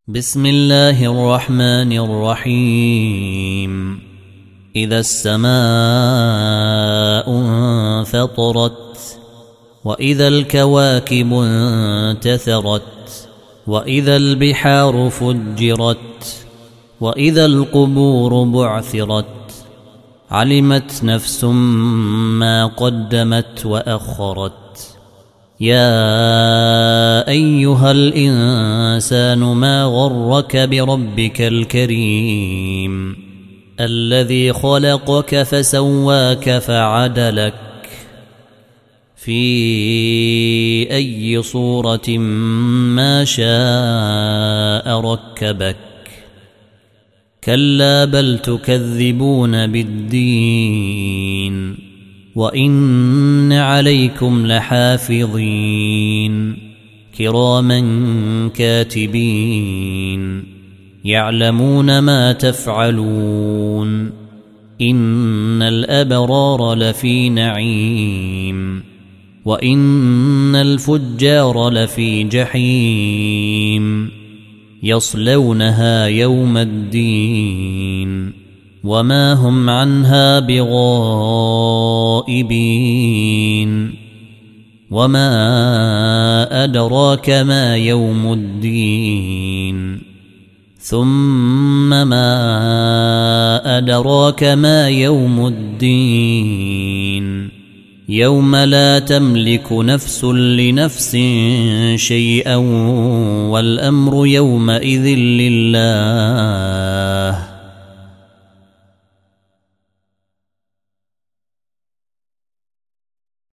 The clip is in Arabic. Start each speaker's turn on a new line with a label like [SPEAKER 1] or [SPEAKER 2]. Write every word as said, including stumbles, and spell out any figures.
[SPEAKER 1] بسم الله الرحمن الرحيم. إذا السماء انفطرت وإذا الكواكب انتثرت وإذا البحار فجرت وإذا القبور بعثرت علمت نفس ما قدمت وأخرت. يا أيها الإنسان ما غرك بربك الكريم الذي خلقك فسواك فعدلك في أي صورة ما شاء ركبك. كلا بل تكذبون بالدين وإن عليكم لحافظين كراما كاتبين يعلمون ما تفعلون. إن الأبرار لفي نعيم وإن الفجار لفي جحيم يصلونها يوم الدين وما هم عنها بغائبين. وما أدراك ما يوم الدين ثم ما أدراك ما يوم الدين يوم لا تملك نفس لنفس شيئا والأمر يومئذ لله.